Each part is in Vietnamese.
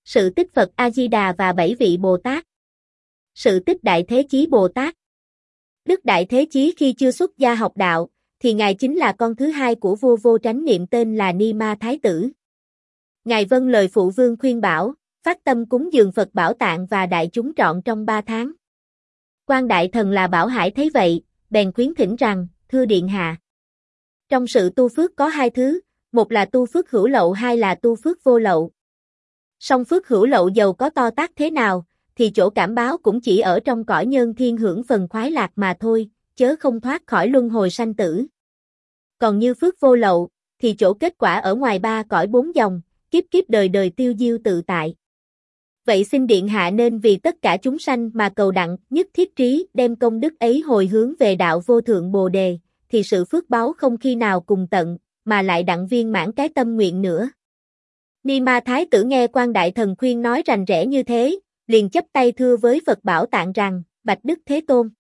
Sự tích Phật A-di-đà và 7 vị Bồ Tát. Sự tích Đại Thế Chí Bồ Tát. Đức Đại Thế Chí khi chưa xuất gia học đạo, thì Ngài chính là con thứ hai của vua Vô Tránh Niệm tên là Ni Ma Thái Tử. Ngài vâng lời phụ vương khuyên bảo, phát tâm cúng dường Phật Bảo Tạng và đại chúng trọn trong 3 tháng. Quan Đại Thần là Bảo Hải thấy vậy, bèn khuyến thỉnh rằng, thưa Điện Hạ. Trong sự tu phước có 2 thứ, một là tu phước hữu lậu, hai là tu phước vô lậu. Song phước hữu lậu dầu có to tát thế nào, thì chỗ cảm báo cũng chỉ ở trong cõi nhân thiên hưởng phần khoái lạc mà thôi, chớ không thoát khỏi luân hồi sanh tử. Còn như phước vô lậu, thì chỗ kết quả ở ngoài 3 cõi 4 dòng, kiếp kiếp đời đời tiêu diêu tự tại. Vậy xin Điện Hạ nên vì tất cả chúng sanh mà cầu đặng nhất thiết trí đem công đức ấy hồi hướng về đạo vô thượng Bồ Đề, thì sự phước báu không khi nào cùng tận, mà lại đặng viên mãn cái tâm nguyện nữa. Ni Ma Thái Tử nghe Quan Đại Thần khuyên nói rành rẽ như thế, liền chắp tay thưa với Phật Bảo Tạng rằng, bạch Đức Thế Tôn.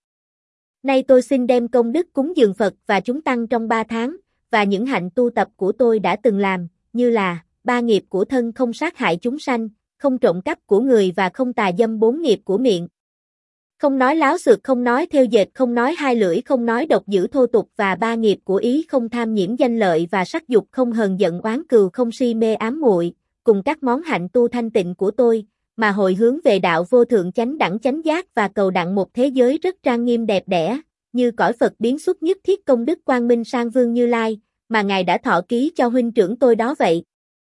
Nay tôi xin đem công đức cúng dường Phật và chúng tăng trong 3 tháng, và những hạnh tu tập của tôi đã từng làm, như là 3 nghiệp của thân không sát hại chúng sanh, không trộm cắp của người và không tà dâm 4 nghiệp của miệng. Không nói láo xược, không nói theo dệt, không nói hai lưỡi, không nói độc dữ thô tục và 3 nghiệp của ý không tham nhiễm danh lợi và sắc dục, không hờn giận oán cừu, không si mê ám muội, cùng các món hạnh tu thanh tịnh của tôi, mà hồi hướng về đạo vô thượng chánh đẳng chánh giác và cầu đặng một thế giới rất trang nghiêm đẹp đẽ, như cõi Phật biến xuất nhất thiết công đức Quang Minh Sang Vương Như Lai, mà Ngài đã thọ ký cho huynh trưởng tôi đó vậy.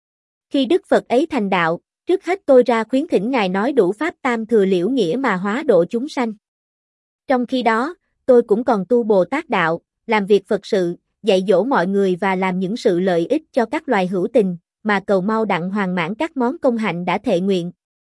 Khi Đức Phật ấy thành đạo, trước hết tôi ra khuyến thỉnh Ngài nói đủ pháp tam thừa liễu nghĩa mà hóa độ chúng sanh. Trong khi đó, tôi cũng còn tu Bồ Tát đạo, làm việc Phật sự, dạy dỗ mọi người và làm những sự lợi ích cho các loài hữu tình, mà cầu mau đặng hoàn mãn các món công hạnh đã thệ nguyện.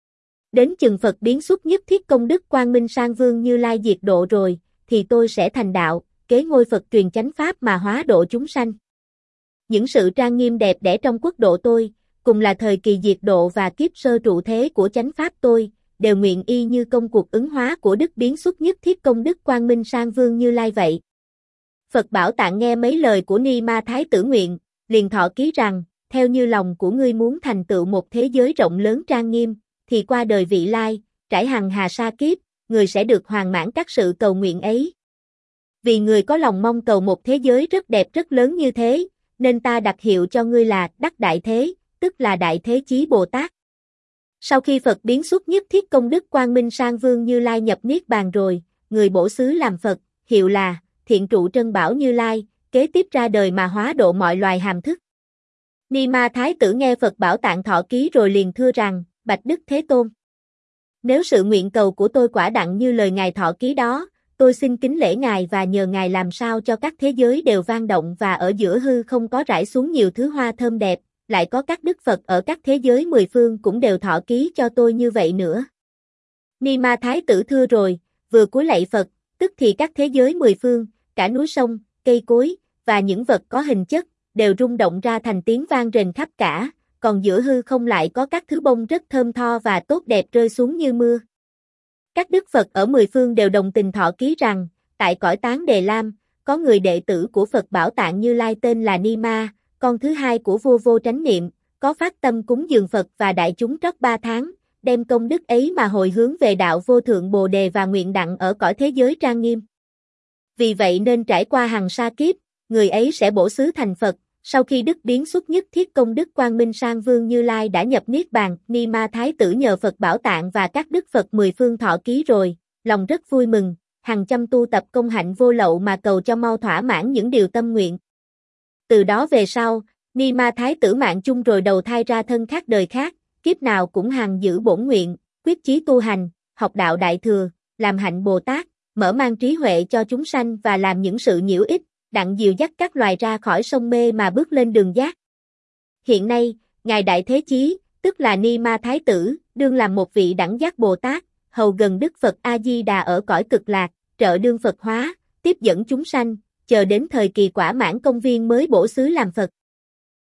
Đến chừng Phật biến xuất nhất thiết công đức Quang Minh Sang Vương Như Lai diệt độ rồi, thì tôi sẽ thành đạo, kế ngôi Phật truyền chánh pháp mà hóa độ chúng sanh. Những sự trang nghiêm đẹp đẽ trong quốc độ tôi, cùng là thời kỳ diệt độ và kiếp sơ trụ thế của chánh pháp tôi, đều nguyện y như công cuộc ứng hóa của đức biến xuất nhất thiết công đức Quang Minh Sang Vương Như Lai vậy. Phật Bảo Tạng nghe mấy lời của Ni Ma Thái Tử nguyện, liền thọ ký rằng, theo như lòng của ngươi muốn thành tựu một thế giới rộng lớn trang nghiêm, thì qua đời vị lai, trải hằng hà sa kiếp, người sẽ được hoàn mãn các sự cầu nguyện ấy. Vì người có lòng mong cầu một thế giới rất đẹp rất lớn như thế, nên ta đặt hiệu cho ngươi là Đắc Đại Thế, tức là Đại Thế Chí Bồ Tát. Sau khi Phật biến xuất nhất thiết công đức Quang Minh Sang Vương Như Lai nhập Niết Bàn rồi, người bổ xứ làm Phật, hiệu là Thiện Trụ Trân Bảo Như Lai, kế tiếp ra đời mà hóa độ mọi loài hàm thức. Ni Ma Thái Tử nghe Phật Bảo Tạng thọ ký rồi liền thưa rằng, bạch Đức Thế Tôn. Nếu sự nguyện cầu của tôi quả đặng như lời Ngài thọ ký đó, tôi xin kính lễ Ngài và nhờ Ngài làm sao cho các thế giới đều vang động và ở giữa hư không có rải xuống nhiều thứ hoa thơm đẹp, lại có các đức Phật ở các thế giới 10 phương cũng đều thọ ký cho tôi như vậy nữa. Ni Ma Thái Tử thưa rồi, vừa cúi lạy Phật, tức thì các thế giới 10 phương, cả núi sông, cây cối, và những vật có hình chất, đều rung động ra thành tiếng vang rền khắp cả, còn giữa hư không lại có các thứ bông rất thơm tho và tốt đẹp rơi xuống như mưa. Các đức Phật ở 10 phương đều đồng tình thọ ký rằng, tại cõi Tán Đề Lam, có người đệ tử của Phật Bảo Tạng Như Lai tên là Ni Ma, con thứ hai của vua Vô Tránh Niệm, có phát tâm cúng dường Phật và đại chúng trót 3 tháng, đem công đức ấy mà hồi hướng về đạo vô thượng Bồ Đề và nguyện đặng ở cõi thế giới trang nghiêm. Vì vậy nên trải qua hằng sa kiếp, người ấy sẽ bổ xứ thành Phật. Sau khi đức biến xuất nhất thiết công đức Quang Minh Sang Vương Như Lai đã nhập Niết Bàn, Ni Ma Thái Tử nhờ Phật Bảo Tạng và các đức Phật 10 phương thọ ký rồi, lòng rất vui mừng, hằng chăm tu tập công hạnh vô lậu mà cầu cho mau thỏa mãn những điều tâm nguyện. Từ đó về sau, Ni Ma Thái Tử mạng chung rồi đầu thai ra thân khác đời khác, kiếp nào cũng hằng giữ bổn nguyện, quyết chí tu hành, học đạo Đại Thừa, làm hạnh Bồ Tát, mở mang trí huệ cho chúng sanh và làm những sự nhiễu ích, đặng dìu dắt các loài ra khỏi sông mê mà bước lên đường giác. Hiện nay, Ngài Đại Thế Chí, tức là Ni Ma Thái Tử, đương làm một vị đẳng giác Bồ Tát, hầu gần Đức Phật A-di-đà ở cõi Cực Lạc, trợ đương Phật hóa, tiếp dẫn chúng sanh, chờ đến thời kỳ quả mãn công viên mới bổ xứ làm Phật.